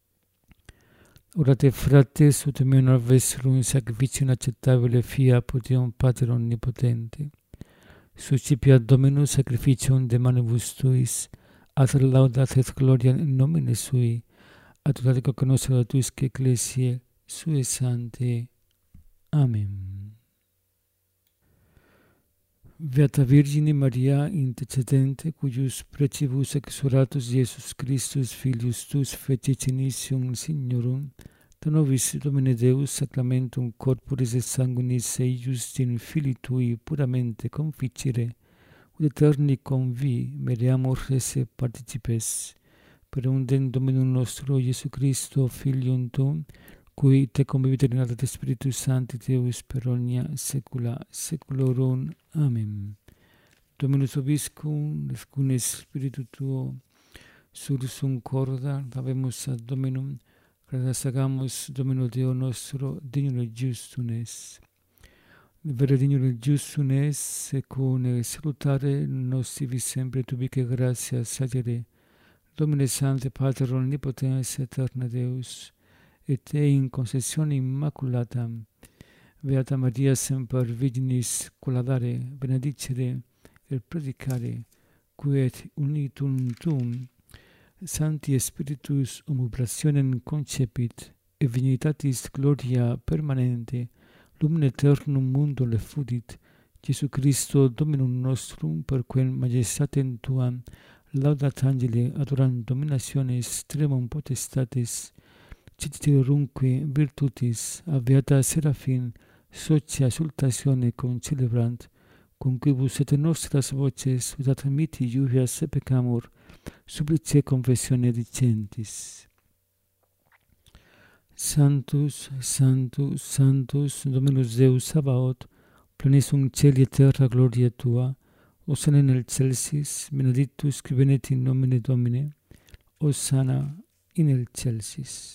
Orate frates, ut meum alveserum sacrificium acceptabile fiat potium Pater omnipotente. Suscipiat Dominus sacrificium de manibus tuis, ad laudat et gloria in nomine sui, ad utatico conoscere tuisque ecclesiae sue sante. Amen. Beata Virgine Maria, intercedente, cuius precibus exuratus Iesus Christus, Filius tuus, fecit initium Signorum, da nobis Domine Deus sacramentum corporis et sanguinis eius in Filii Tui puramente conficere, ut eterni convii mereamur esse participes, per undem Dominum nostro Iesu Christo, Filium Tuum, cui te convivit in ad Spiritus Sancti Deus per omnia saecula saeculorum. Amen. Dominus vobiscum, et cum Spiritu tuo, sursum corda, habemus ad Dominum, credas agamus Domino Deo nostro, dignum et justum es. Vere dignum et justum es, secune salutare nos ibi sempre tubique gratias sagere, Domine Sancte Pater omnipotens aeterna Deus, et te in concessione immaculata, Beata Maria semper Virginis, coladare, benedicere, et predicare, qui et unitum tuum, Sancti Spiritus omublationem concepit, et dignitatis gloria permanente, lumen aeternum mundo effudit, Jesu Christo Dominum nostrum, per quem majestatem tuam, laudat angeli, adorant dominationes, tremum potestates, citerumque virtutis, a Beata Serafim, socia salutatione concelebrant, cum quibus et nostras voces, ut miti iuvias sepecamur, supplice confessione dicentis. Sanctus, Sanctus, Sanctus, Dominus Deus Sabaoth, plenissum celi et terra gloria tua, Hosanna in excelsis, benedictus qui venit in nomine Domini, Hosanna in excelsis.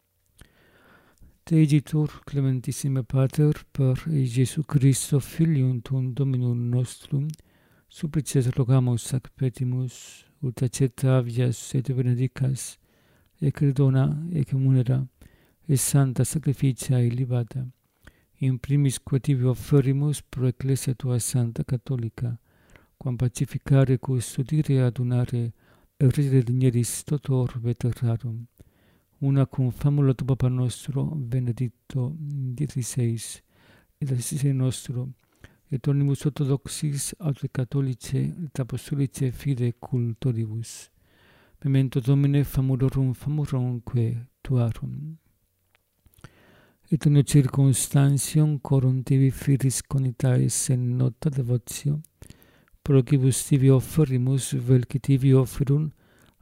Te igitur, clementissime Pater, per Iesu Christo, Filium Tuum Dominum nostrum, supplices rogamus ac petimus, ut accettavias et benedicas, ec redona, ec munera, et santa sacrificia libata, in primis quae tibi offerimus pro ecclesia tua Santa Catholica, quam pacificare, custodire, adunare, et regere digneris totor veterarum, una cum famula tu Papa nostro, Benedicto diciseis, et assise nostro, et omnibus orthodoxis, aut catholice, et apostolice fide cultoribus. Memento Domine famulorum famurumque tuarum. Et in circumstantium corum tibi firis conitaes in nota devotio, pro quibus tibi offerimus, vel qui tibi offerum,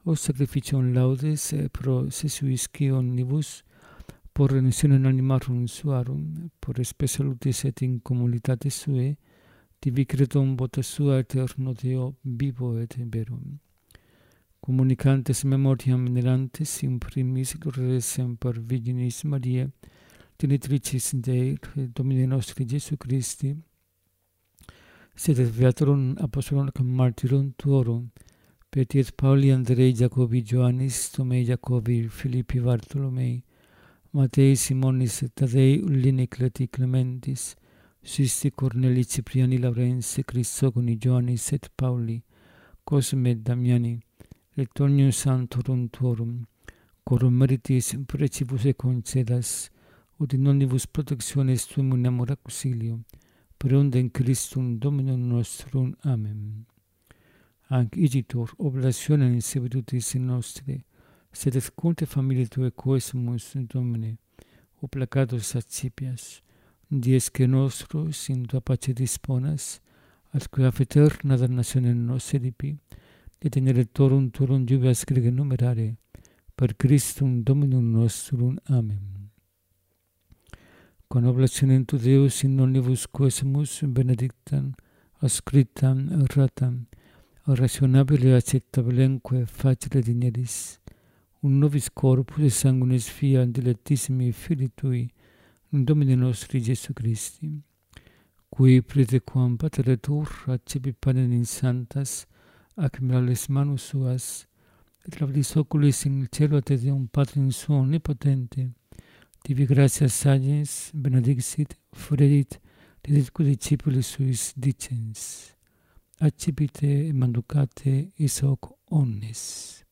o sacrificium laudes pro sesuisci omnibus, por remissionem animarum suarum, por spe salutis et in communitatis suae, tibi cretum vota sua eterno Deo vivo et verum. Communicantes memoriam venerantes in primis gloriosem per Virginis Mariae, Genitricis Dei, Domini nostri Iesu Christi, sed et beatorum apostolum et martyrum tuorum, Petiet Pauli, Andrei, Jacobi, Ioannis, Tomei, Jacobi, Philippi, Bartolomei, Matei, Simonis, Tadei, Ullini, Cleti, Clementis, Sisti, Corneli, Cipriani, Laurense, Chrysogoni, Ioannis et Pauli, Cosme, Damiani, Lectonium Santorum tuorum, corum meritis precibus e concedas, ut in omnibus protectiones tuum unamur auxilio, per undem Christum Dominum nostrum. Amen. Anc igitur oblationem in servitutis nostre, sed et cunte familiae Tuae coesumus, Domine, o placatus accipias, diesque nostros in Tua pace disponas, atque af eterna damnationem nos edipi, et in electorum tuorum jubilas grege numerare, per Christum Dominum nostrum. Amen. Con oblationem tu Deus in omnibus coesumus benedictam, ascriptam, erratam, rationabile acceptabilemque facere digneris, un nobis corpus et sanguinis fia dilectissimi Filii Tui, Domini nostri Iesu Christi, qui praetequam Pateretur accepi panem in sanctas ac mirales manus suas, et labris oculis in cielo et Deum Patrum suum omnipotente, tibi gratias agens, benedixit, fredit, diditque discipulis suis dicens, accipite manducate is hoc omnes.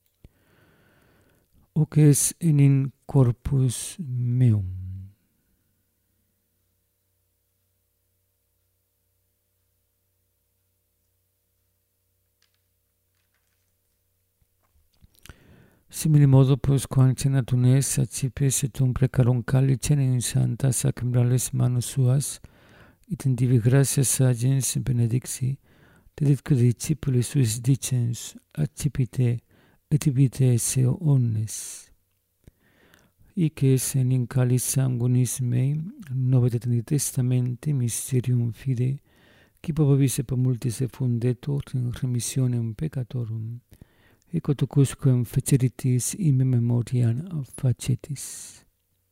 Hoc es in corpus meum. Simile modo prosquam cenatum es accipes et um precarum calicem in sanctas ac mirales manus suas, et in divi gratias agens benedixi, deditque discipulis suis dicens, accipite et ibite esse omnes. Hic es in calis sanguinis mei, novit et in testamente mysterium fide, qui probabis et per multis effundetur in remissionem peccatorum, et cotucusquem feceritis in me memoriam facetis.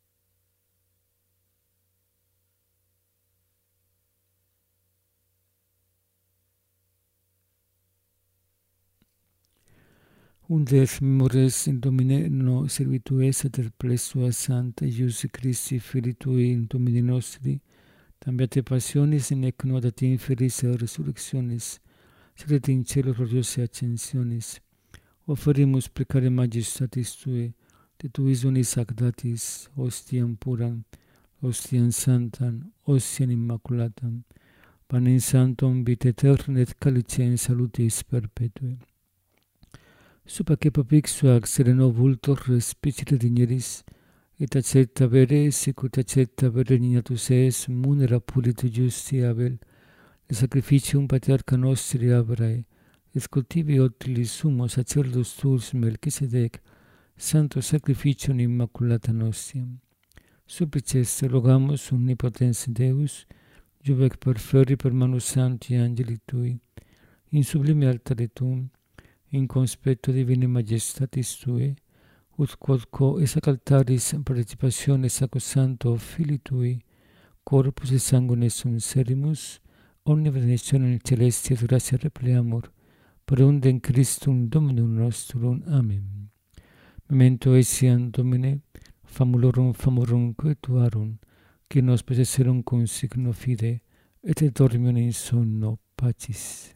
Unde et memores in Domine no servitu es et per sua Sancta Ius Christi Filii Tui in Domini nostri, tambiate passionis in ec nodat inferis resurrectionis, sed et in cielo gloriose ascensionis, offerimus precare majestatis Tuae, de Tuis unis ac datis, ostiam puram, ostiam sanctam, ostiam immaculatam, panem sanctum vitae aeterna et calicem salutis perpetue. Supaque propixua ac sereno vultor respicere digneris, et accepta vere, sicut accepta vere dignatus es, munera pulit justi Abel, le sacrificium patriarca nostri Abrae, et cultivi utilis sumo sacerdus tuus Melchisedec, santo sacrificium immaculata nostiam. Supplices rogamus omnipotens Deus, juvec perferi per manus sancti angeli Tui, in sublime altare Tuum, in conspecto divine majestatis Tuae, ut quodquo esac altaris participationes sacrosancto Filii Tui, corpus et sanguinis sum servimus, omnia benedictionem celestia et gratia repleamur, per undem Christum Dominum nostrum. Amen. Memento etiam Domine, famulorum famorum coetuarum, qui nos possesserum cum signo fide, et dormium in sonno pacis.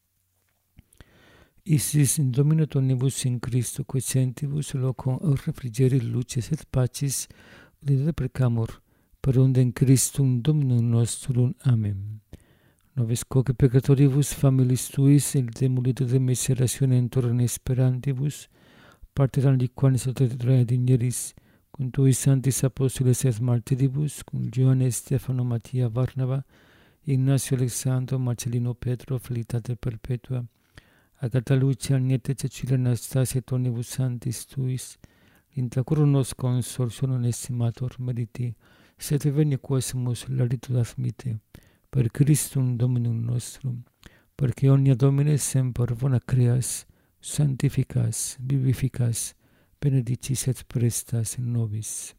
Isis in Domino omnibus in Christo quiescentibus locum refrigeris luces et pacis udite precamur, per undem Christum Dominum nostrum. Amen. Nobis quoque peccatoribus familis Tuis et de multitude miserationem torrent esperantibus, parteram liquanis autoriturae digneris, cum Tuis sanctis apostoles et martyribus, cum Ioanne, Stefano, Mattia, Barnaba, Ignacio, Alexandro, Marcellino, Petro, Felicitate perpetua, agata luce agnete cecile Anastasia tonibus santis tuis, intra coronos consortium estimator meriti, sed venia quasimus laritud admite, per Christum Dominum nostrum, perque omnia Domine semper bona creas, sanctificas, vivificas, benedicis et prestas in nobis.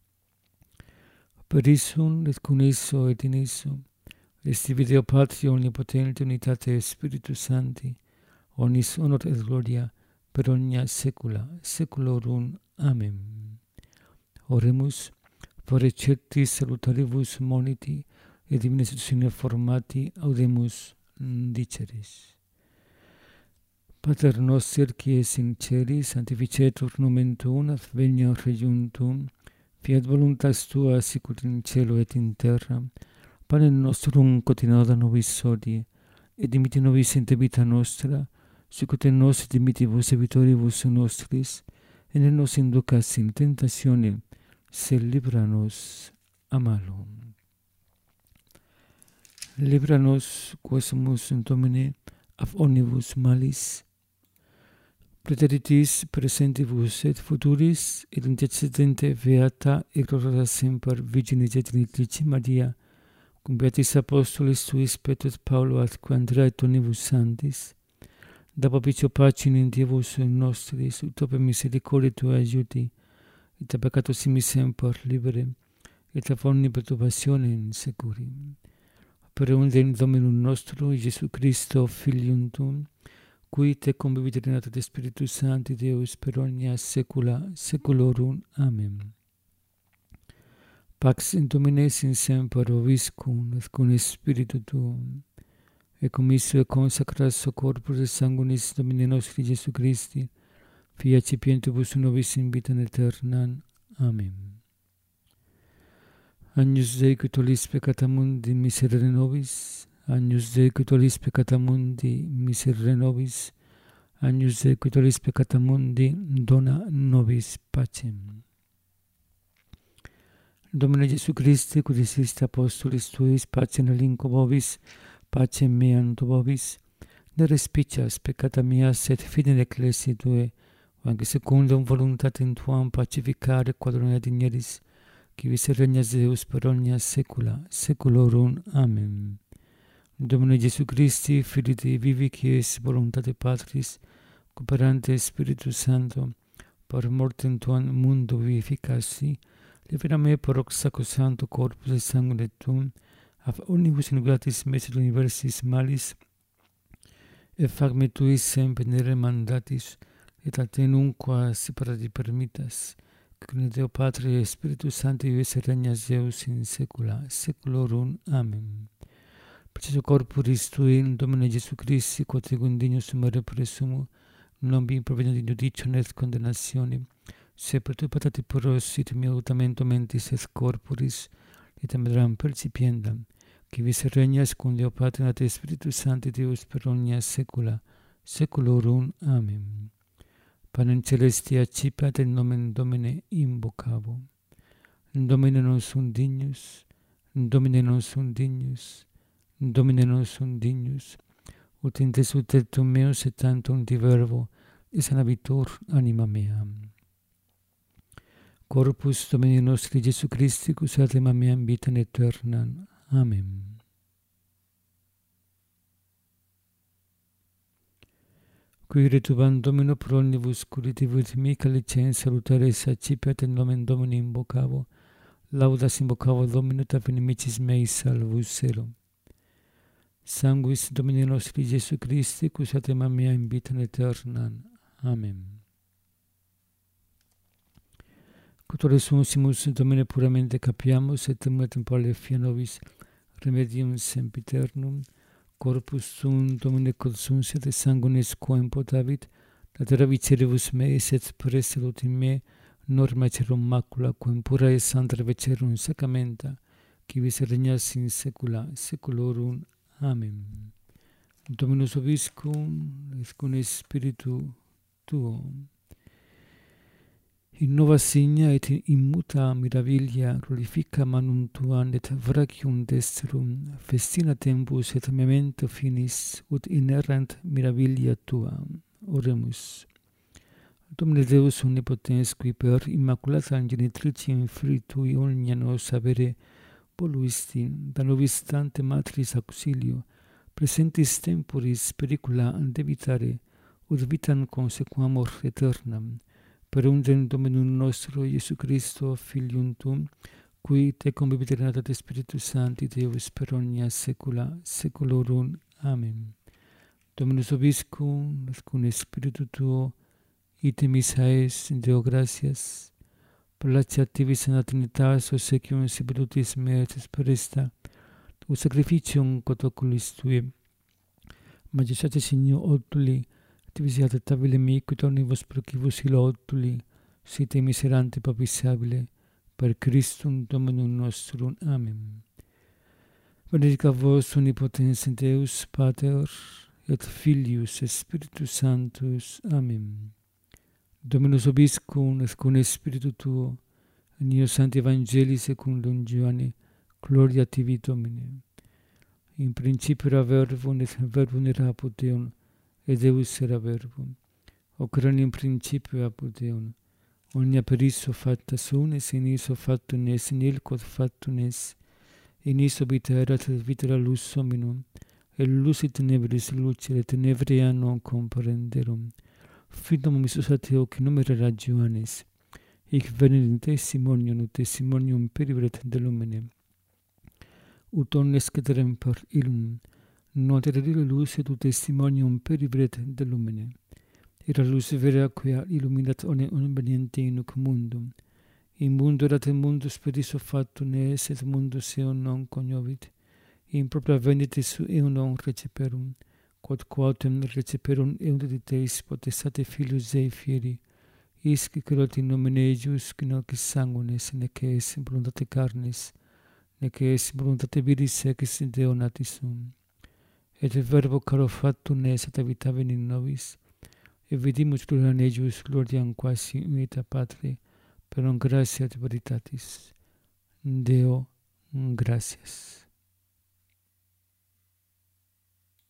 Per issum et cum isso et in isso, esti Deo Patri omnipotente unitate Spiritus Sancti, omnis honor et gloria per omnia saecula saeculorum. Amen. Oremus, per receptis salutaribus moniti et divina institutione formati audemus diceris. Pater noster qui es in celis, sanctificetur nomen tuum, adveniat regnum tuum, fiat voluntas tua sicut in cielo et in terra. Panem nostrum quotidianum da nobis hodie, et dimitte nobis in debita nostra, sicut et nos dimittivus debitoribus nostris, et ne nos inducas in tentationem, sed libera nos a malo. Libera nos quaesumus in Domine ab omnibus malis, praeteritis presentibus et futuris, et intercedente beata et gloriosa semper Virginis Genitlici Maria, cum beatis apostolis tuis Petro et Paulo atque Andrea et omnibus sanctis, da propicio pacem in Dievus nostris, ut per misericordia tua aiuti, et a peccatus simis semper libere, et a omni perturbationem securi. Per unde Dominum nostro, Iesu Christo, Filium tuum, qui te convivit regnat et Spiritus Sancti Deus per omnia saecula saeculorum. Amen. Pax in Domine sin semper vobiscum et cum spiritu tuum, et commisso et consecratio corpus et sanguinis Domini nostri Iesu Christi, Fia cipientibus nobis in vitam aeternam. Amen. Agnus Dei qui tollis peccata mundi, miserere nobis. Agnus Dei qui tollis peccata mundi, miserere nobis. Agnus Dei qui tollis peccata mundi, dona nobis pacem. Domine Iesu Christi, qui diciste apostolis tuis, pacem relinquo vobis, pacem meam tu vobis, ne respicias peccata mea, sed fidei ecclesiae tue, anche secundum voluntatem tuam pacificare quadrona digneris, qui vis regnas Deus per omnia saecula saeculorum. Amen. Domine Iesu Christi, Filii Dei vivi, qui es voluntate Patris, cooperante Spiritus Sancto, per mortem tuam mundo vivificassi, libera me per hoc sacrosancto corpus et sanguine tuum, ab omnibus iniquitas miseris universis malis, et fac me tuis semper nere mandatis, et a te nunquam separati permittas, cum Deo Patri et Spiritus Sancti vives et regnas Deus in saecula saeculorum. Amen. Perciò corporis tui, Domine Iesu Christi, quod egum dignus sumere presumo, non vi proveniat in judicio et condemnatione, se per tu patati puros it mea utamento mentis et corporis, et amedram percipiendam, qui vis regnas cum Deo Patri et Spiritus Sancti Deus per omnia saecula saeculorum. Amen. Panem celestia accipiat in nomen Domine invocavo. Domine non sum dignus, Domine non sum dignus, Domine non sum dignus, ut in te sutetum meus et tantum di verbo, et sanabitur anima mea. Corpus Domini nostri Iesu Christi, cus anima mea in vitam aeternam. Amen. Qui retubam Domino pro omnibus curativit mica licens salutares accipiat in nomen Domini invocavo, laudas invocavo Domino et inimicis meis salvusero. Sanguis Domini nostri Iesu Christi, cus anima mea in vitam aeternam. Amen. Quotore sunsimus Domine puramente capiamus, et temula temporale fia nobis remedium sempiternum, corpus tuum Domine quod sunsit et sanguinis quam potavit, latera viceribus meis et preselut in me norma cerum macula, quam pura et santa vecerum sacramenta, qui vis regnas in saecula saeculorum. Amen. Dominus vobiscum, et cum spiritu tuo. innova signa et immuta mirabilia glorifica manum tuam et vracium destrum festina tempus et memento finis ut inerrant mirabilia tua. Oremus. Domine Deus omnipotens, qui per immaculata genitricem Filii Tui omnia nos avere voluisti, da nobis tante matris auxilio, presentis temporis pericula debitare, ut vitam consequamur aeternam, per ungem Dominum nostro Iesu Christo, Filium Tuum, qui te convivit et Spiritus Sancti Deus per omnia saecula saeculorum. Amen. Dominus vobiscum, et cum Spiritu Tuo, ite misaes Deo gratias, placeat tibi sana Trinitas, obsequium salutis meas per esta, tu sacrificium quod oculis Tui, majestate signo otuli, divisiate tabile mi, quid omnibus procibus ilo otuli, site miserante papisabile, per Christum Dominum nostrum. Amen. Benedicat vos omnipotens Deus, Pater, et Filius, et Spiritus Sanctus. Amen. Dominus vobiscum, et cum Spiritu Tuo, in eo Sancti Evangelii secundum Ioanne, gloria tibi Domine. In principio era verbum, et verbum era apud Deum, et Deus era verbum. Hoc erat in principio apud Deum. Omnia per issue facta sunt, et in issue factum est, in il quod factum est. In issue vita erat, et vita era lux hominum, et lux et tenebris lucere, et tenebria non comprenderum. Fidum missus ateo, qui nomen era Ioannes, hic venit in testimonium, ut testimonium peribret de lumine. Ut omnes cederem per illum, non terere lux, et ut testimonium peribret de lumine. Era lux vera quia illuminat omne conveniente in hoc mundum. In mundo erat in mundus per issue factum est, et mundus eum non cognovit. In propria venitis eum non receperum, quod quautem receperum eum de Teis potestate Filius Dei fieri, isque creat in nomine eius, qui nunc est sanguinis, nec est voluntate carnis, nec est voluntate viris ex Deo natis sum. Et verbo caro factum est, et habitavit in nobis, et vidimus gloriam eius, gloriam quasi unita Patri, per non gratia et veritatis. Deo, gratias.